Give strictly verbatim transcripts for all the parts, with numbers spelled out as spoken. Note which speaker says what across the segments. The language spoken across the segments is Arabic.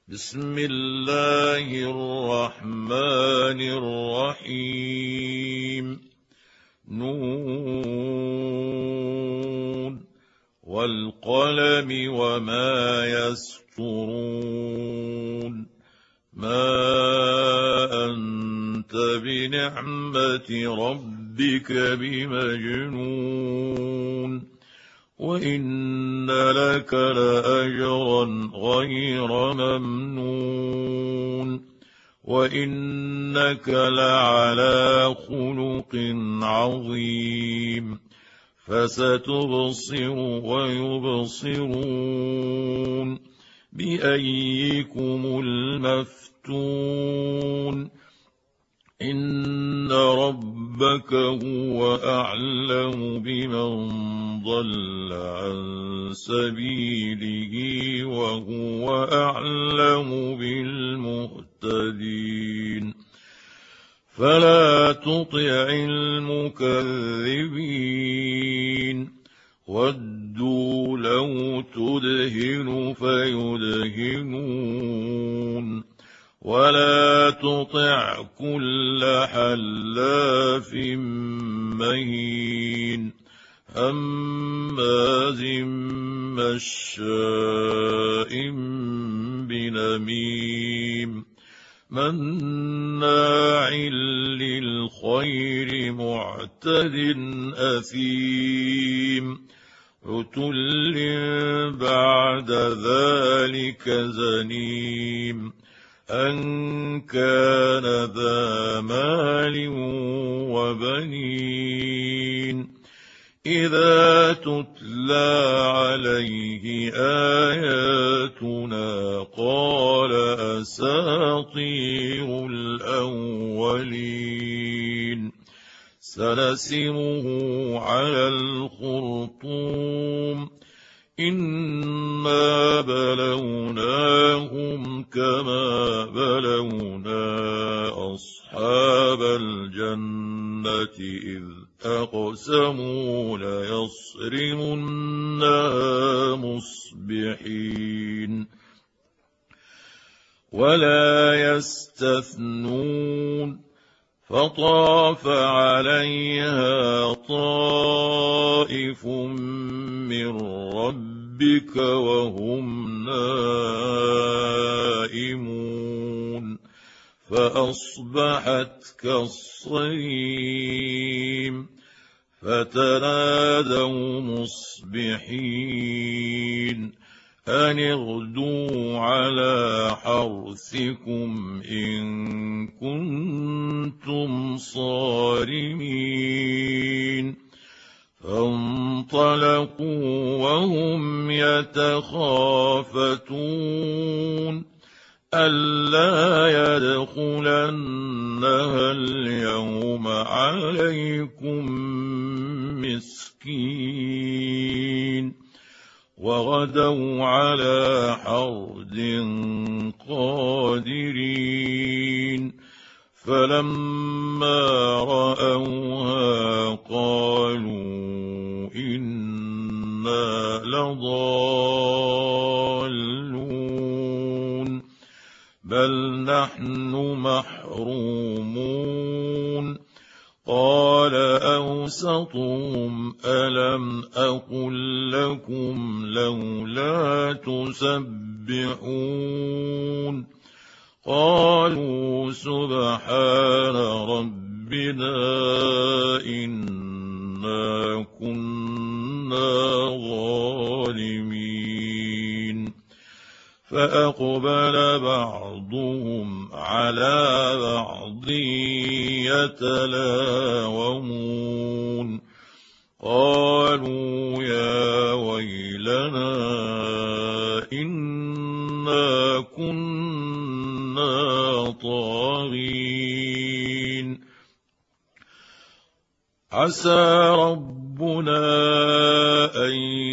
Speaker 1: بسم الله الرحمن الرحيم. نون والقلم وما يسطرون. ما أنت بنعمة ربك بمجنون، وإن لك لأجرا غير ممنون، وإنك لعلى خلق عظيم. فستبصر ويبصرون بأيكم المفتون. إن ربك هو أعلم بمن ضل عن سبيله وهو أعلم بالمهتدين. فلا تطع المكذبين، ودوا لو تدهن فيدهنون، ولا تطع كل حلاف مهين هماز مشاء بنميم مناع للخير معتد أثيم عتل بعد ذلك زنيم أن كان ذا مال وبنين. إذا تتلى عليه آياتنا قال أساطير الأولين. سنسمه على الخرطوم إنا بلوناهم كما بلونا أصحاب الجنة إذ أقسموا ليصرمنها مصبحين ولا يستثنون. فطاف عليها طائف من ربك وهم نائمون فأصبحت كالصريم. فتنادوا مصبحين أن اغدوا على حرثكم إن كنتم صارمين. فانطلقوا وهم يتخافتون ألا يدخلنها اليوم عليكم مسكين. وغدوا على حرد قادرين. فلما رأوها قالوا إنا لضالون بل نحن محرومون. قال أوسطهم ألم أقل لكم لولا تسبحون. قالوا سبحان ربنا إنا كنا ظالمين. فأقبل بعضهم على بعض يتلاومون قالوا يا ويلنا إنا كنا طاغين. عسى ربنا أن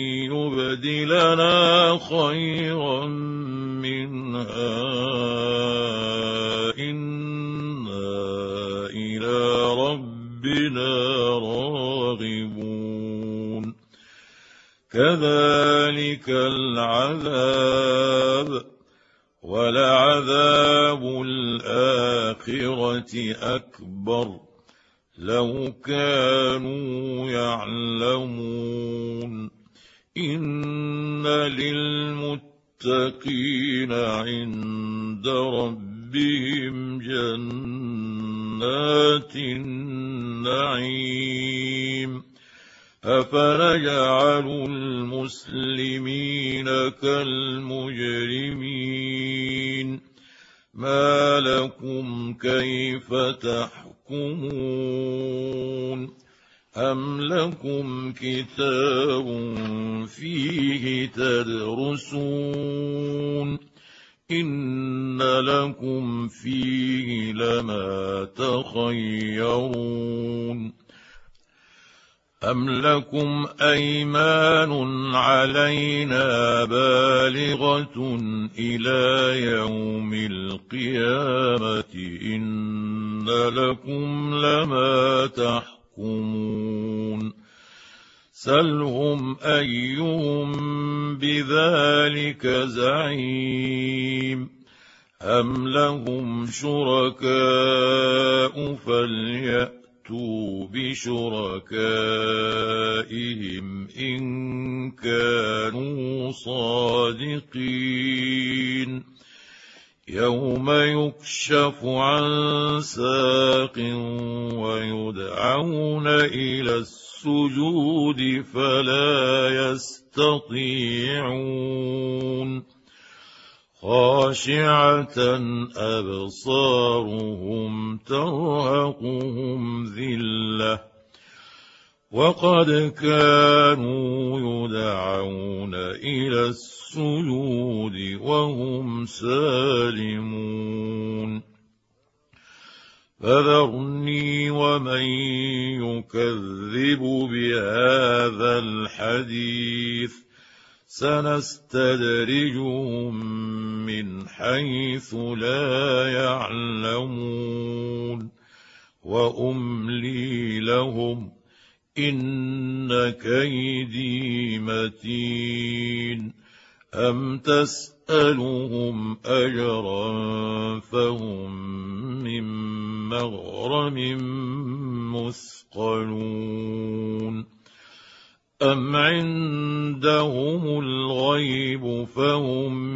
Speaker 1: يبدلنا خيرا منها إنا إلى ربنا راغبون. كذلك العذاب ولعذاب الآخرة أكبر لو كانوا يعلمون إن للمتقين عند ربهم جنات النعيم أفنجعل المسلمين كالمجرمين ما لكم كيف تحكمون أم لكم كتاب فيه تدرسون إن لكم فيه لما تخيرون أم لكم أيمان علينا بالغة إلى يوم القيامة إن لكم لما تحكمون سلهم أيهم بذلك زعيم أم لهم شركاء فليأتوا بشركائهم إن كانوا صادقين يوم يكشف عن ساق ويدعون إلى السجود فلا يستطيعون خاشعة أبصارهم ترهقهم ذلة وقد كانوا يدعون إلى السجود وهم سالمون فذرني ومن يكذب بهذا الحديث سنستدرجهم من حيث لا يعلمون وأملي لهم إن كيدي متين أم تسألهم أجرا فهم من مغرم مثقلون أم عندهم الغيب فهم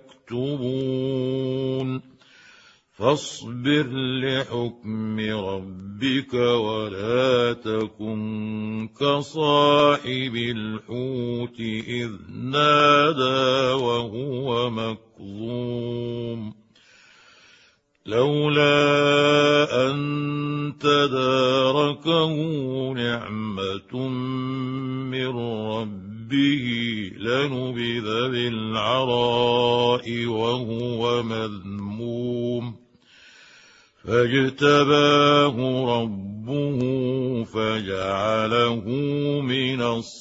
Speaker 1: يكتبون فاصبر لحكم ربك ولا تكن كصاحب الحوت إذ نادى وهو مكظوم لولا أن تداركه نعمة من ربه لنبذ بالعراء وهو مذموم فاجتباه ربه فجعله من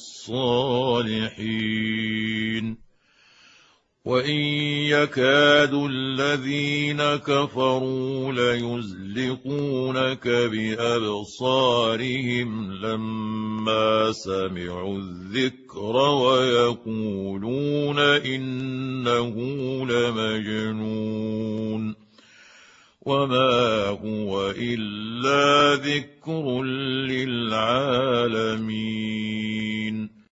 Speaker 1: الصالحين وإن يكاد الذين كفروا ليزلقونك بأبصارهم لما سمعوا الذكر ويقولون إنه لمجنون وما هو إلا ذكر للعالمين